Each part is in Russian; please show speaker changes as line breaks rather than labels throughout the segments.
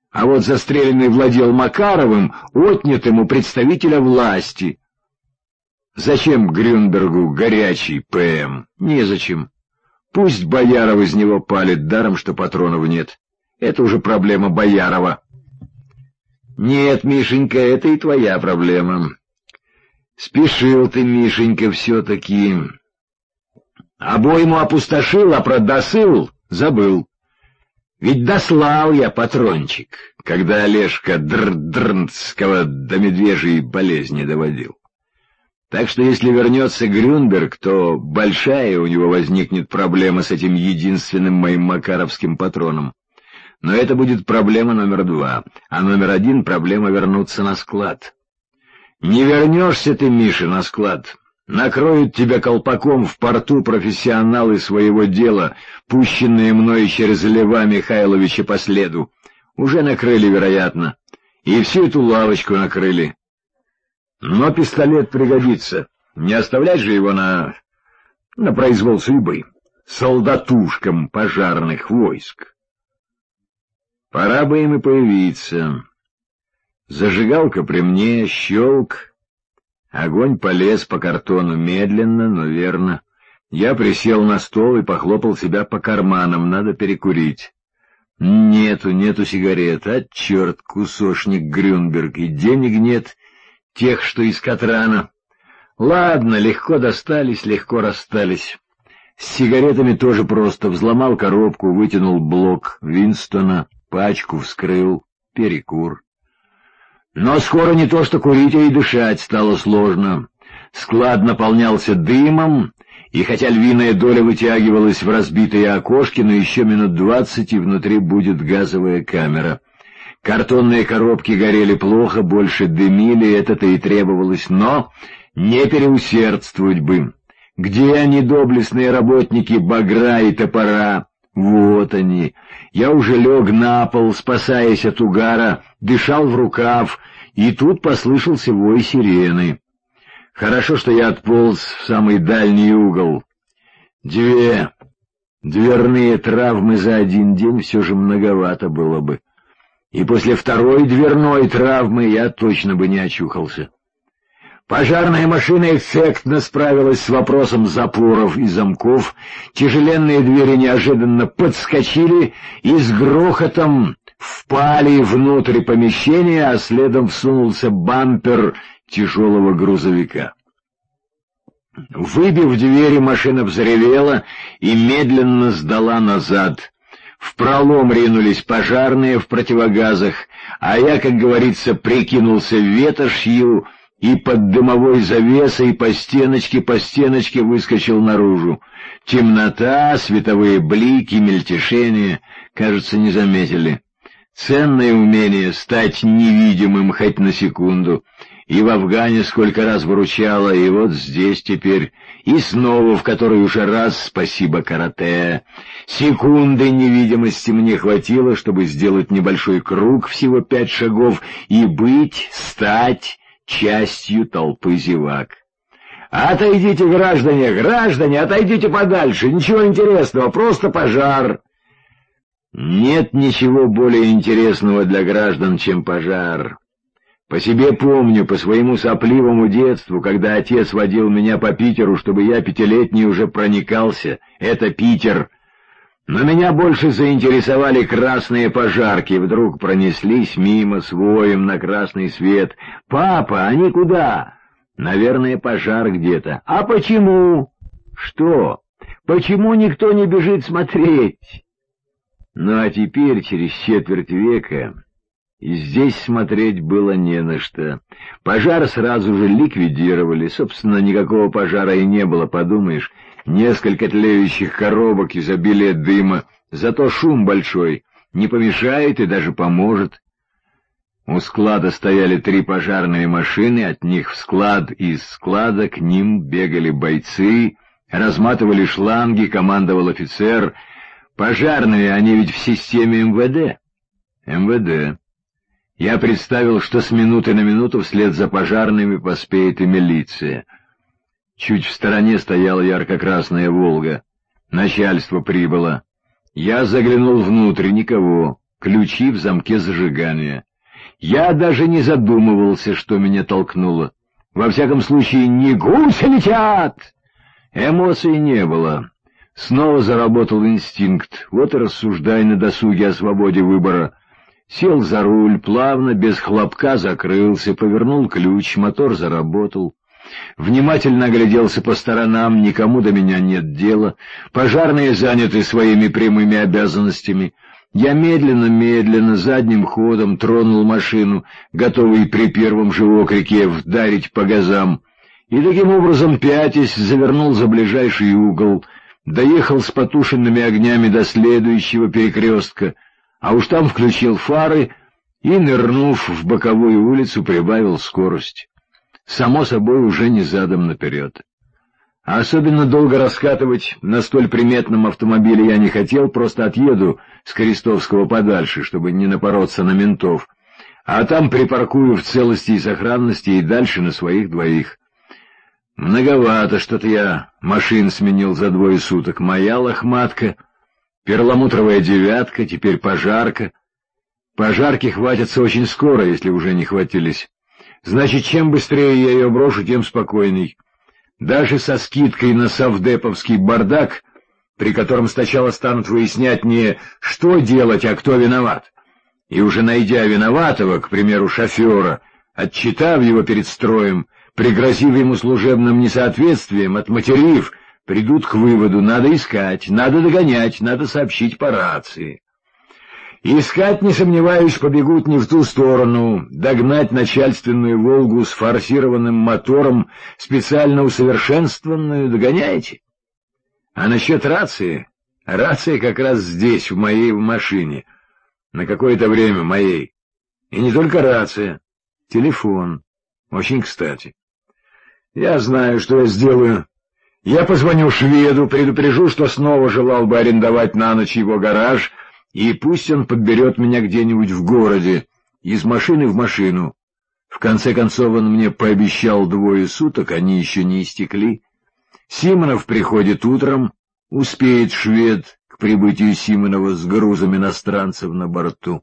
А вот застреленный владел Макаровым, отнятым у представителя власти. Зачем Грюнбергу горячий ПМ? Незачем. Пусть Бояров из него палит, даром что патронов нет. Это уже проблема Боярова. Нет, Мишенька, это и твоя проблема. Спешил ты, Мишенька, все-таки. Обойму опустошил, а про досыл забыл. Ведь дослал я патрончик, когда Олежка Дрнцкого до медвежьей болезни доводил. Так что если вернется Грюнберг, то большая у него возникнет проблема с этим единственным моим макаровским патроном. Но это будет проблема номер 2, а номер 1 — проблема вернуться на склад. Не вернешься ты, Миша, на склад. Накроют тебя колпаком в порту профессионалы своего дела, пущенные мной через Льва Михайловича по следу. Уже накрыли, вероятно. И всю эту лавочку накрыли. Но пистолет пригодится. Не оставлять же его на произвол судьбы, солдатушкам пожарных войск. Пора бы им и появиться. Зажигалка при мне, щелк. Огонь полез по картону медленно, но верно. Я присел на стол и похлопал себя по карманам. Надо перекурить. Нету сигарет. А черт, кусошник Грюнберг. И денег нет, тех, что из Катрана. Ладно, легко достались, легко расстались. С сигаретами тоже просто. Взломал коробку, вытянул блок Винстона, пачку вскрыл, перекур. Но скоро не то что курить, а и дышать стало сложно. Склад наполнялся дымом, и хотя львиная доля вытягивалась в разбитые окошки, но еще минут 20, и внутри будет газовая камера. Картонные коробки горели плохо, больше дымили, это-то и требовалось, но не переусердствовать бы. Где они, доблестные работники багра и топора? Вот они. Я уже лег на пол, спасаясь от угара, дышал в рукав, и тут послышался вой сирены. Хорошо, что я отполз в самый дальний угол. 2 дверные травмы за один день все же многовато было бы. И после 2-й дверной травмы я точно бы не очухался. Пожарная машина эффектно справилась с вопросом запоров и замков, тяжеленные двери неожиданно подскочили и с грохотом впали внутрь помещения, а следом всунулся бампер тяжелого грузовика. Выбив двери, машина взревела и медленно сдала назад. В пролом ринулись пожарные в противогазах, а я, как говорится, прикинулся ветошью и под дымовой завесой по стеночке выскочил наружу. Темнота, световые блики, мельтешение, кажется, не заметили. Ценное умение стать невидимым хоть на секунду. И в Афгане сколько раз выручало, и вот здесь теперь, и снова в который уже раз, спасибо карате. Секунды невидимости мне хватило, чтобы сделать небольшой круг, всего 5 шагов, и стать частью толпы зевак. «Отойдите, граждане, отойдите подальше, ничего интересного, просто пожар». Нет ничего более интересного для граждан, чем пожар. По себе помню, по своему сопливому детству, когда отец водил меня по Питеру, чтобы я 5-летний уже проникался. Это Питер. Но меня больше заинтересовали красные пожарки. Вдруг пронеслись мимо с воем на красный свет. «Папа, они куда?» «Наверное, пожар где-то». «А почему?» «Что? Почему никто не бежит смотреть?» Ну а теперь, через четверть века, и здесь смотреть было не на что. Пожар сразу же ликвидировали. Собственно, никакого пожара и не было, подумаешь. Несколько тлеющих коробок, изобилие дыма. Зато шум большой. Не помешает и даже поможет. У склада стояли 3 пожарные машины, от них в склад, из склада к ним бегали бойцы, разматывали шланги, командовал офицер. Пожарные, они ведь в системе МВД. МВД. Я представил, что с минуты на минуту вслед за пожарными поспеет и милиция. Чуть в стороне стояла ярко-красная «Волга». Начальство прибыло. Я заглянул внутрь, никого. ключи в замке зажигания. Я даже не задумывался, что меня толкнуло. Во всяком случае, не гуси летят! Эмоций не было. Снова заработал инстинкт. Вот и рассуждай на досуге о свободе выбора. Сел за руль, плавно, без хлопка закрылся, повернул ключ, мотор заработал. Внимательно огляделся по сторонам, никому до меня нет дела. Пожарные заняты своими прямыми обязанностями. Я медленно, задним ходом тронул машину, готовый при первом же окрике вдарить по газам. И таким образом, пятясь, завернул за ближайший угол, доехал с потушенными огнями до следующего перекрестка, а уж там включил фары и, нырнув в боковую улицу, прибавил скорость. Само собой, уже не задом наперед. А особенно долго раскатывать на столь приметном автомобиле я не хотел, просто отъеду с Крестовского подальше, чтобы не напороться на ментов, а там припаркую в целости и сохранности и дальше на своих двоих. Многовато что-то я машин сменил за 2 суток. Моя лохматка, перламутровая девятка, теперь пожарка. Пожарки хватятся очень скоро, если уже не хватились. Значит, чем быстрее я ее брошу, тем спокойней. Даже со скидкой на совдеповский бардак, при котором сначала станут выяснять не что делать, а кто виноват. И уже найдя виноватого, к примеру, шофера, отчитав его перед строем, пригрозив ему служебным несоответствием, отматерив, придут к выводу: надо искать, надо догонять, надо сообщить по рации. Искать, не сомневаюсь, побегут не в ту сторону. Догнать начальственную «Волгу» с форсированным мотором, специально усовершенствованную, догоняете? А насчет рации? Рация как раз здесь, в моей машине. На какое-то время моей. И не только рация. Телефон. Очень кстати. Я знаю, что я сделаю. Я позвоню шведу, предупрежу, что снова желал бы арендовать на ночь его гараж, и пусть он подберет меня где-нибудь в городе, из машины в машину. В конце концов, он мне пообещал 2 суток, они еще не истекли. Симонов приходит утром, успеет швед к прибытию Симонова с грузом иностранцев на борту.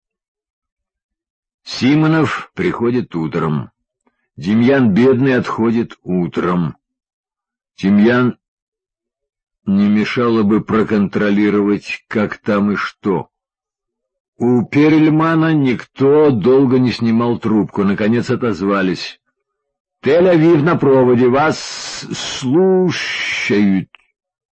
Симонов приходит утром. Демьян бедный отходит утром. Демьян не мешало бы проконтролировать, как там и что. У Перельмана никто долго не снимал трубку, наконец отозвались. «Тель-Авив на проводе, вас слушают».